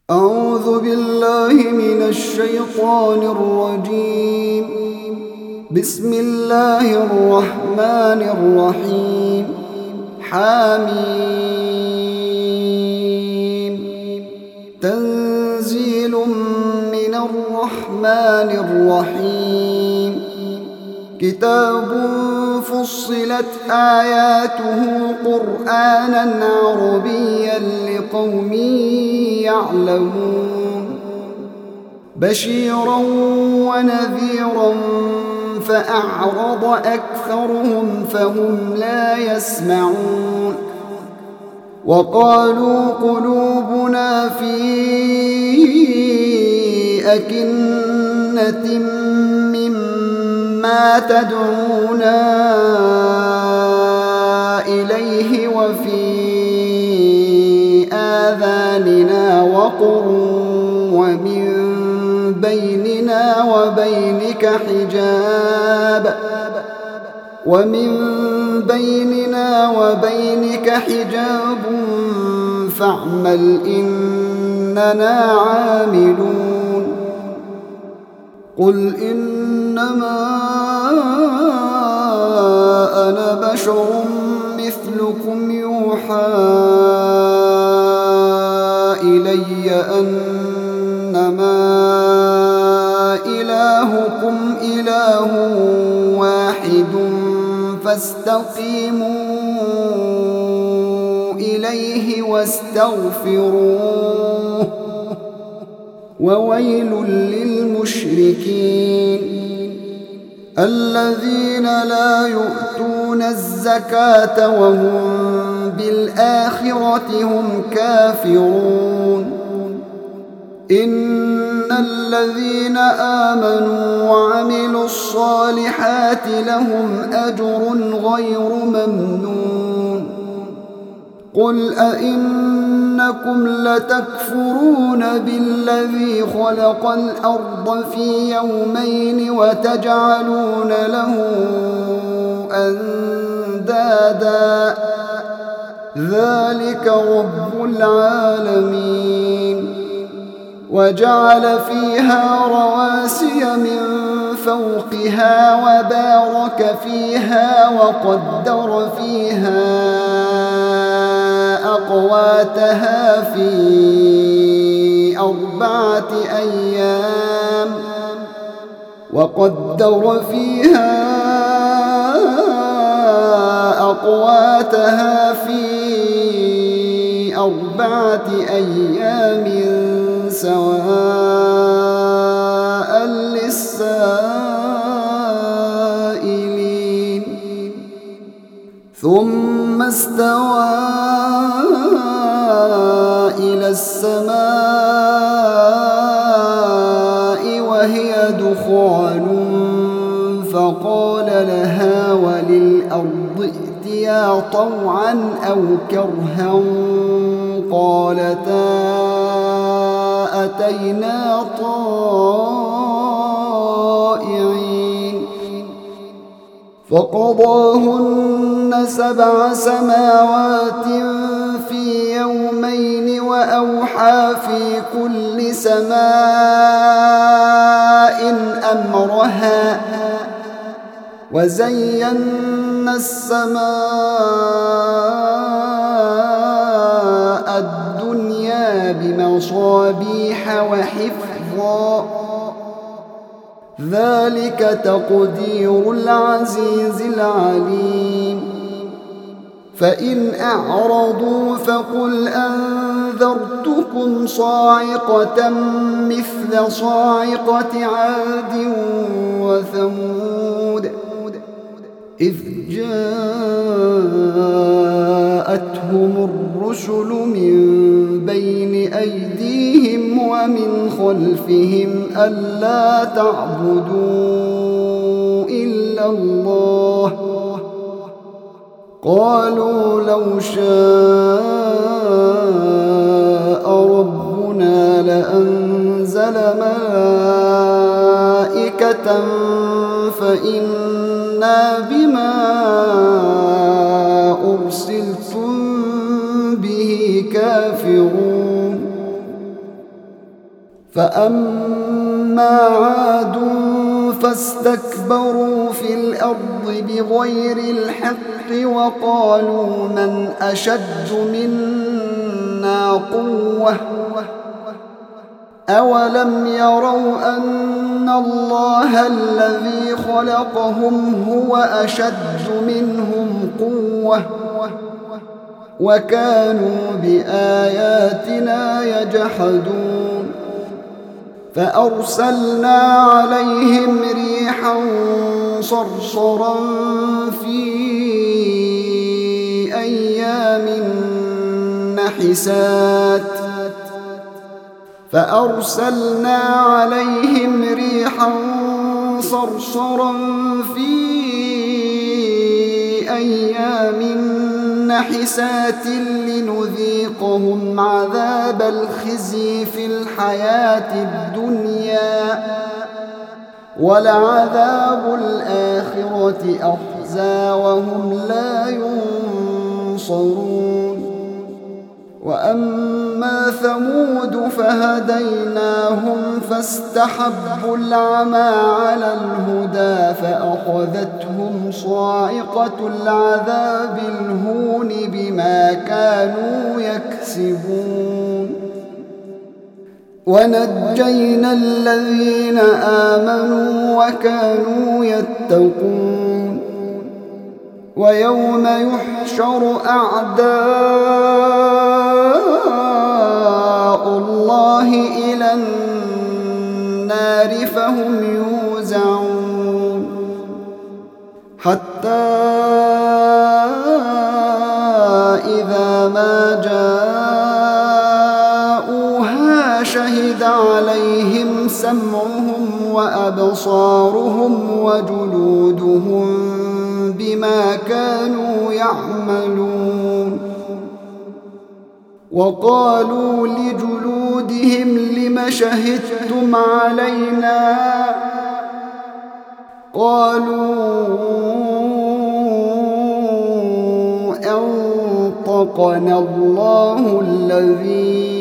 أعوذ بالله من الشيطان الرجيم. بسم الله الرحمن الرحيم. حميم. تنزيل من الرحمن الرحيم. كتاب فصلت آياته قرآنا عربيا لقوم يعلمون بشيرا ونذيرا فأعرض أكثرهم فهم لا يسمعون وقالوا قلوبنا في أكنة مما تدعونا إليه وفي آذاننا وقر ومن بيننا وبينك حجاب فاعمل إننا عاملون قل إنما أنا بشر مثلكم يوحى إلي أنما إلهكم إله واحد فاستقيموا إليه واستغفروه وويل للمشركين الذين لا يؤتون الزكاة وهم بالآخرة هم كافرون إن الذين آمنوا وعملوا الصالحات لهم أجر غير ممنون قل أئنكم لتكفرون بالذي خلق الأرض في يومين وتجعلون له أندادا ذلك رب العالمين وجعل فيها رواسي من فوقها وبارك فيها وقدر فيها أقواتها في 4 أيام سواء للسائلين ثم استوى إلى السماء وهي دخان فقال لها وللأرض ائتيا طوعا أو كرها قالتا أتينا طائعين فقضاهن 7 سماوات في يومين وأوحى في كل سماء أمرها وزينا السماء الدنيا بمصابيح وحفظا ذلك تقدير العزيز العليم فإن أعرضوا فقل أنذرتكم صاعقة مثل صاعقة عاد وثمود إذ جاءتهم الرسل من بين أيديهم ومن خلفهم ألا تعبدوا إلا الله قالوا لو شاء ربنا لأنزل ملائكة فإنا بما أرسلتم به كافرون فأما عاد فاستكبروا في الأرض بغير الحق وقالوا من أشد منا قوة أولم يروا أن الله الذي خلقهم هو أشد منهم قوة وكانوا بآياتنا يجحدون فأرسلنا عليهم ريحا صرصرا في أيام نحسات لنذيقهم عذاب الخزي في الحياة الدنيا ولعذاب الآخرة أخزى وهم لا ينصرون وأما ثمود فهديناهم فاستحبوا العمى على الهدى فأخذتهم صاعقة العذاب الهون بما كانوا يكسبون ونجينا الذين آمنوا وكانوا يتقون ويوم يحشر أعداء الله إلى النار فهم يوزعون حتى إذا ما جاءوها شهد عليهم سمعهم وأبصارهم وجلودهم بما كانوا يعملون وقالوا لجلودهم لم شهدتم علينا قالوا أنطقنا الله الذي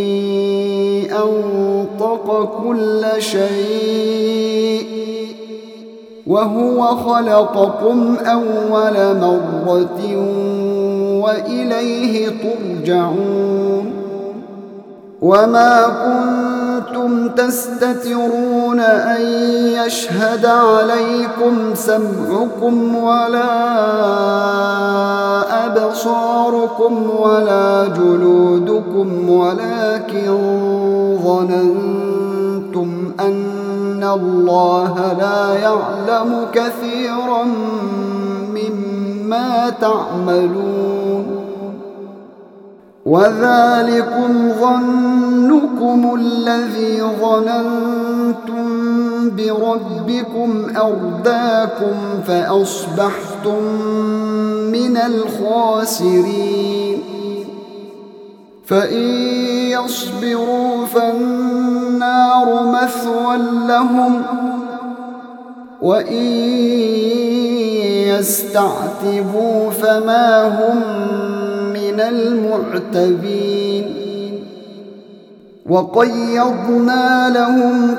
أنطق كل شيء وهو خلقكم أول مرة وإليه ترجعون وما كنتم تستترون أن يشهد عليكم سمعكم ولا أبصاركم ولا جلودكم ولكن ظننتم أن الله لا يعلم كثيرا مما تعملون وذلكم ظنكم الذي ظننتم بربكم أرداكم فأصبحتم من الخاسرين فإن يصبروا فالنار مثوى لهم وإن يستعتبوا فما هم من المعتبين وقيضنا لهم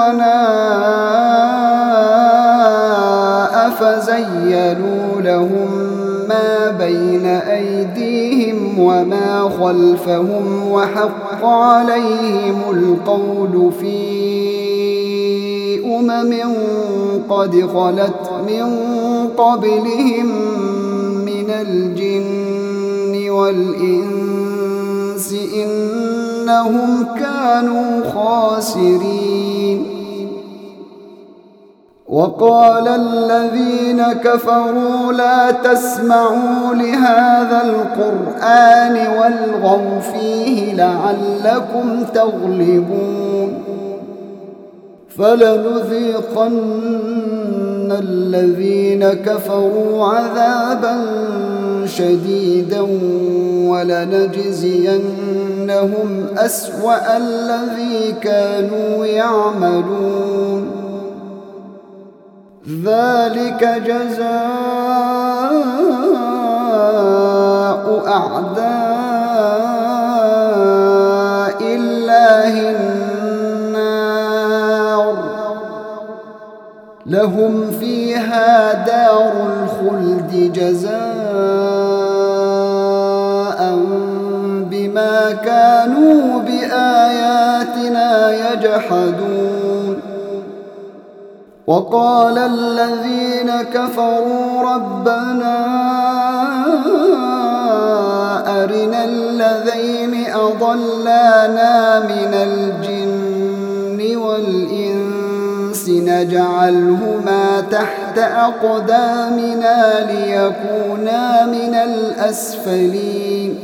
قرناء فزينوا لهم ما بين أيديهم وما خلفهم وحق عليهم القول في قد خلت من قبلهم من الجن والإنس إنهم كانوا خاسرين وقال الذين كفروا لا تسمعوا لهذا القرآن والغوا فيه لعلكم تغلبون فلنذيقن الذين كفروا عذابا شديدا ولنجزينهم أسوأ الذي كانوا يعملون ذلك جزاء أعداء الله لهم فيها دار الخلد جزاء بما كانوا بآياتنا يجحدون وقال الذين كفروا ربنا أرنا الذين أضلانا من الجن والإنس نجعلهما تحت أقدامنا ليكونا من الأسفلين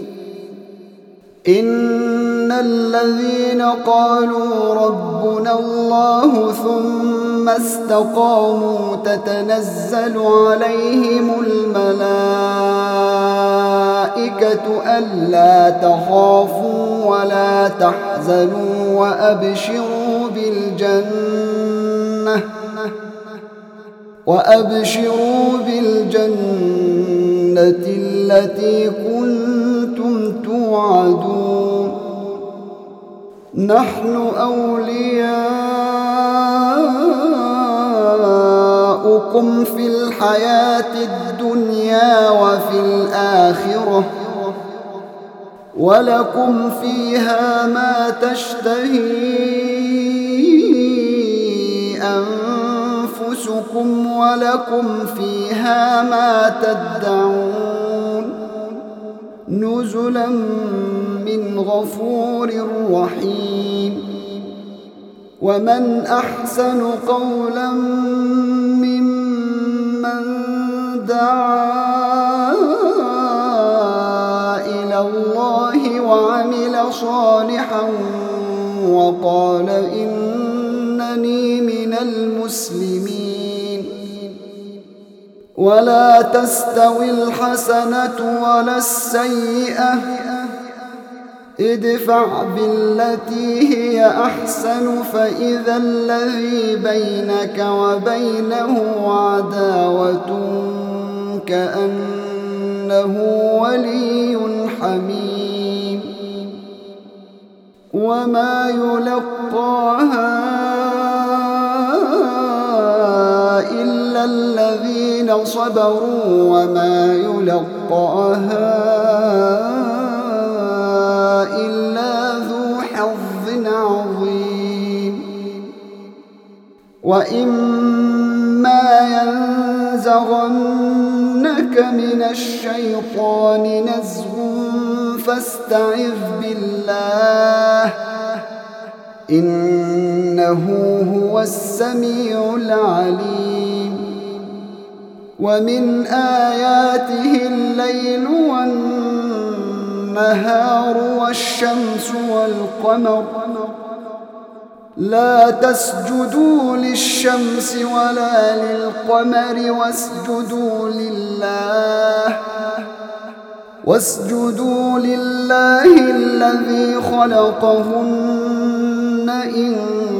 إن الذين قالوا ربنا الله ثم استقاموا تتنزل عليهم الملائكة ألا تخافوا ولا تحزنوا وأبشروا بالجنة التي كنتم توعدون نحن أولياؤكم في الحياة الدنيا وفي الآخرة ولكم فيها ما تشتهي أنفسكم ولكم فيها ما تدعون نزلا من غفور رحيم ومن أحسن قولا ممن دعا إلى الله وعمل صالحا وقال إنني من المسلمين ولا تستوي الحسنة ولا السيئة ادفع بالتي هي أحسن فإذا الذي بينك وبينه عداوة كأنه ولي حميم وما يلقاها إلا الذين صبروا وما يلقاها إلا ذو حظ عظيم وإما ينزغنك من الشيطان نزغ فاستعذ بالله إنه هو السميع العليم ومن آياته الليل والنهار والشمس والقمر لا تسجدوا للشمس ولا للقمر واسجدوا لله الذي خلقهن إن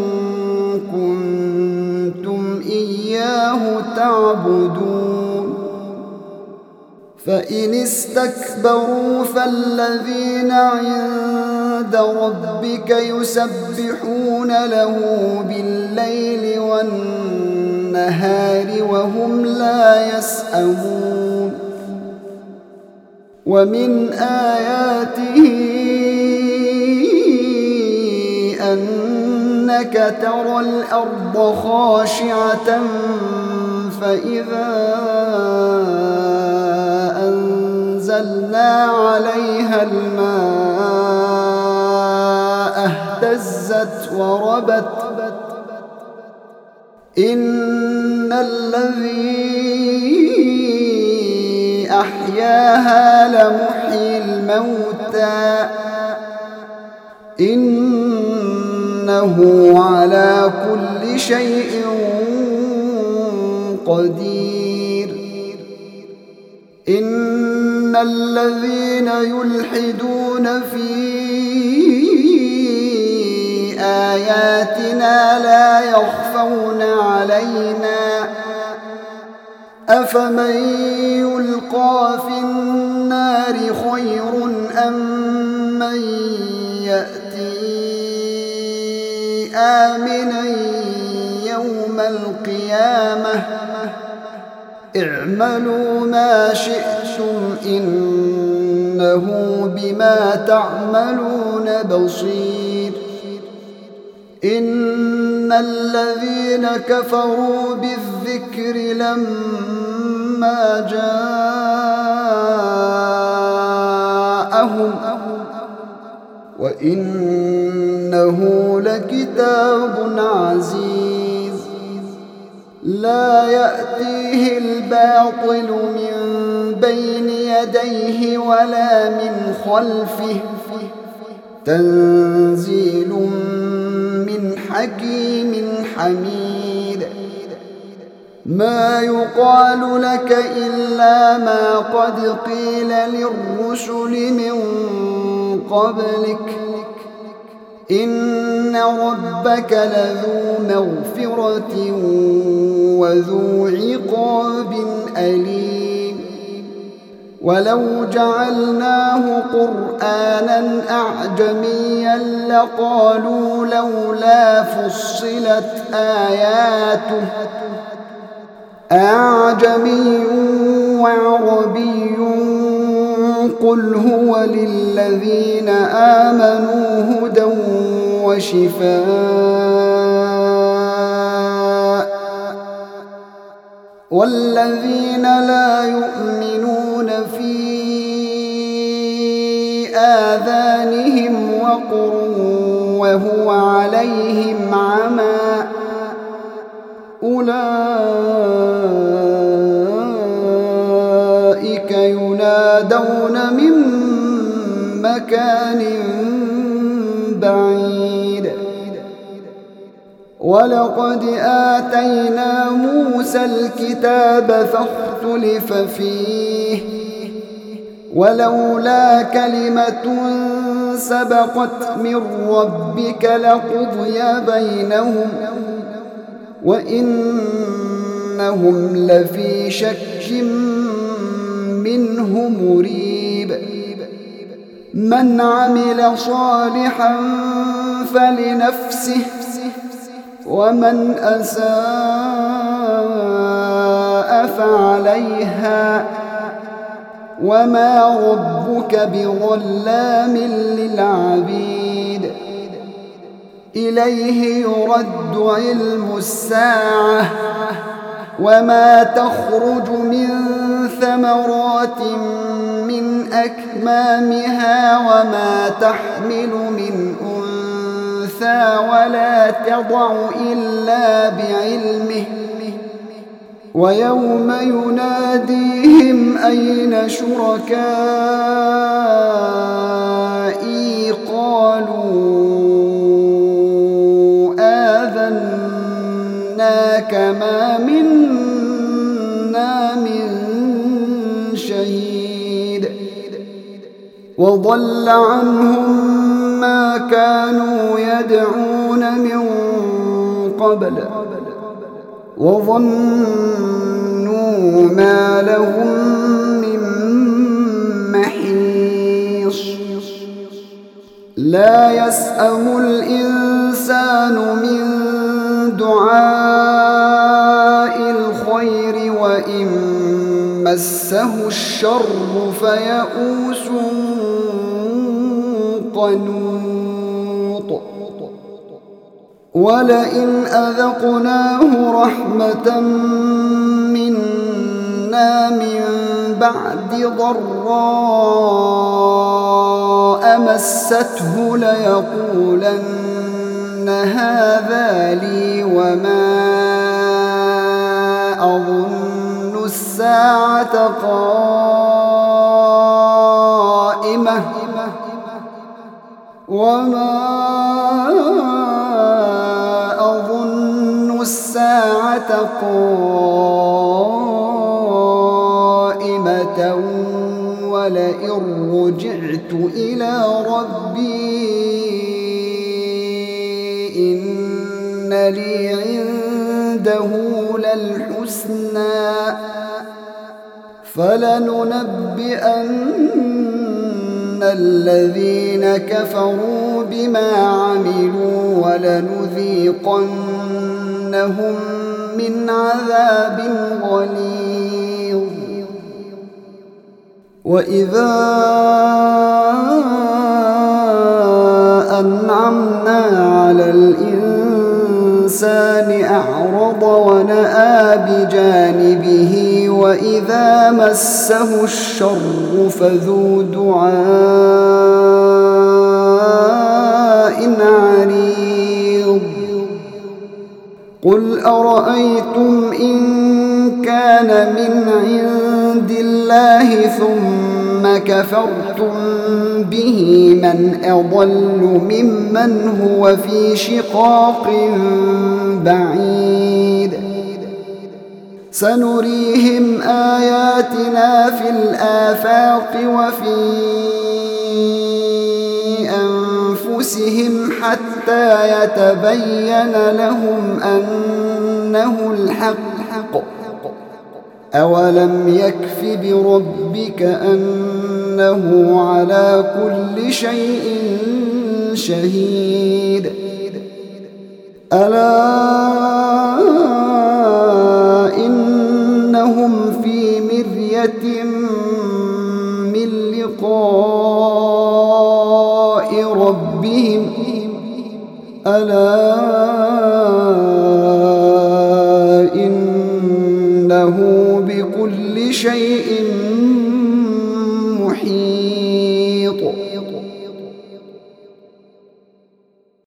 كنتم إياه تعبدون فإن استكبروا فالذين عند ربك يسبحون له بالليل والنهار وهم لا يسأمون ومن آياته أنك ترى الأرض خاشعة فإذا أنزلنا عليها الماء اهتزت وربت إن الذي أحياها لمحيي الموتى إنه على كل شيء قدير إن الذين يلحدون في آياتنا لا يخفون علينا أفمن يلقى في النار خير أم من يأتي آمنا يوم القيامة اعملوا ما شئتم إنه بما تعملون بصير إن الذين كفروا بالذكر لما جاءهم وإنه لكتاب عزيز لا يأتيه الباطل من بين يديه ولا من خلفه تنزيل من حكيم حميد ما يقال لك إلا ما قد قيل للرسل من قبلك إن ربك لذو مغفرة وذو عقاب أليم ولو جعلناه قرآنا أعجميا لقالوا لولا فصلت آياته أعجمي وعربي قل هو للذين آمنوا هدى وشفاء والذين لا يؤمنون في آذانهم وقر وهو عليهم عمى أولئك ينادون من مكان بعيد ولقد آتينا موسى الكتاب فاختلف فيه ولولا كلمة سبقت من ربك لقضي بينهم وإنهم لفي شك منه مريب من عمل صالحا فلنفسه ومن أساء فعليها وما ربك بظلام للعبيد إليه يرد علم الساعة وما تخرج من ثمرات من أكمامها وما تحمل من أنثى ولا تضع إلا بعلمه ويوم يناديهم أين شركائي قالوا آذناك ما منا من شهيد وضل عنهم ما كانوا يدعون من قبل وظنوا ما لهم من محيص لا يسأم الإنسان من دعاء الخير وإن مسه الشر فيئوس قنوط ولئن أذقناه رحمة منا من بعد ضراء مسته ليقولن هذا لي وما أظن الساعة قائمة ولئن رجعت إلى ربي إن لي عنده للحسنى فلننبئن الذين كفروا بما عملوا ولنذيقنهم من عذاب غليظ. وإذا أنعمنا على الإنسان أعرض ونأى بجانبه وإذا مسه الشر فذو دعاء عريض. قل أرأيتم إن كان من عند الله ثم كفرتم به من أضل ممن هو في شقاق بعيد. سنريهم آياتنا في الآفاق وفي أنفسهم حتى يتبين لهم أنه الحق. أولم يكف بربك أنه على كل شيء شهيد. ألا إنهم في مرية من لقاء ربهم ألا إنه بكل شيء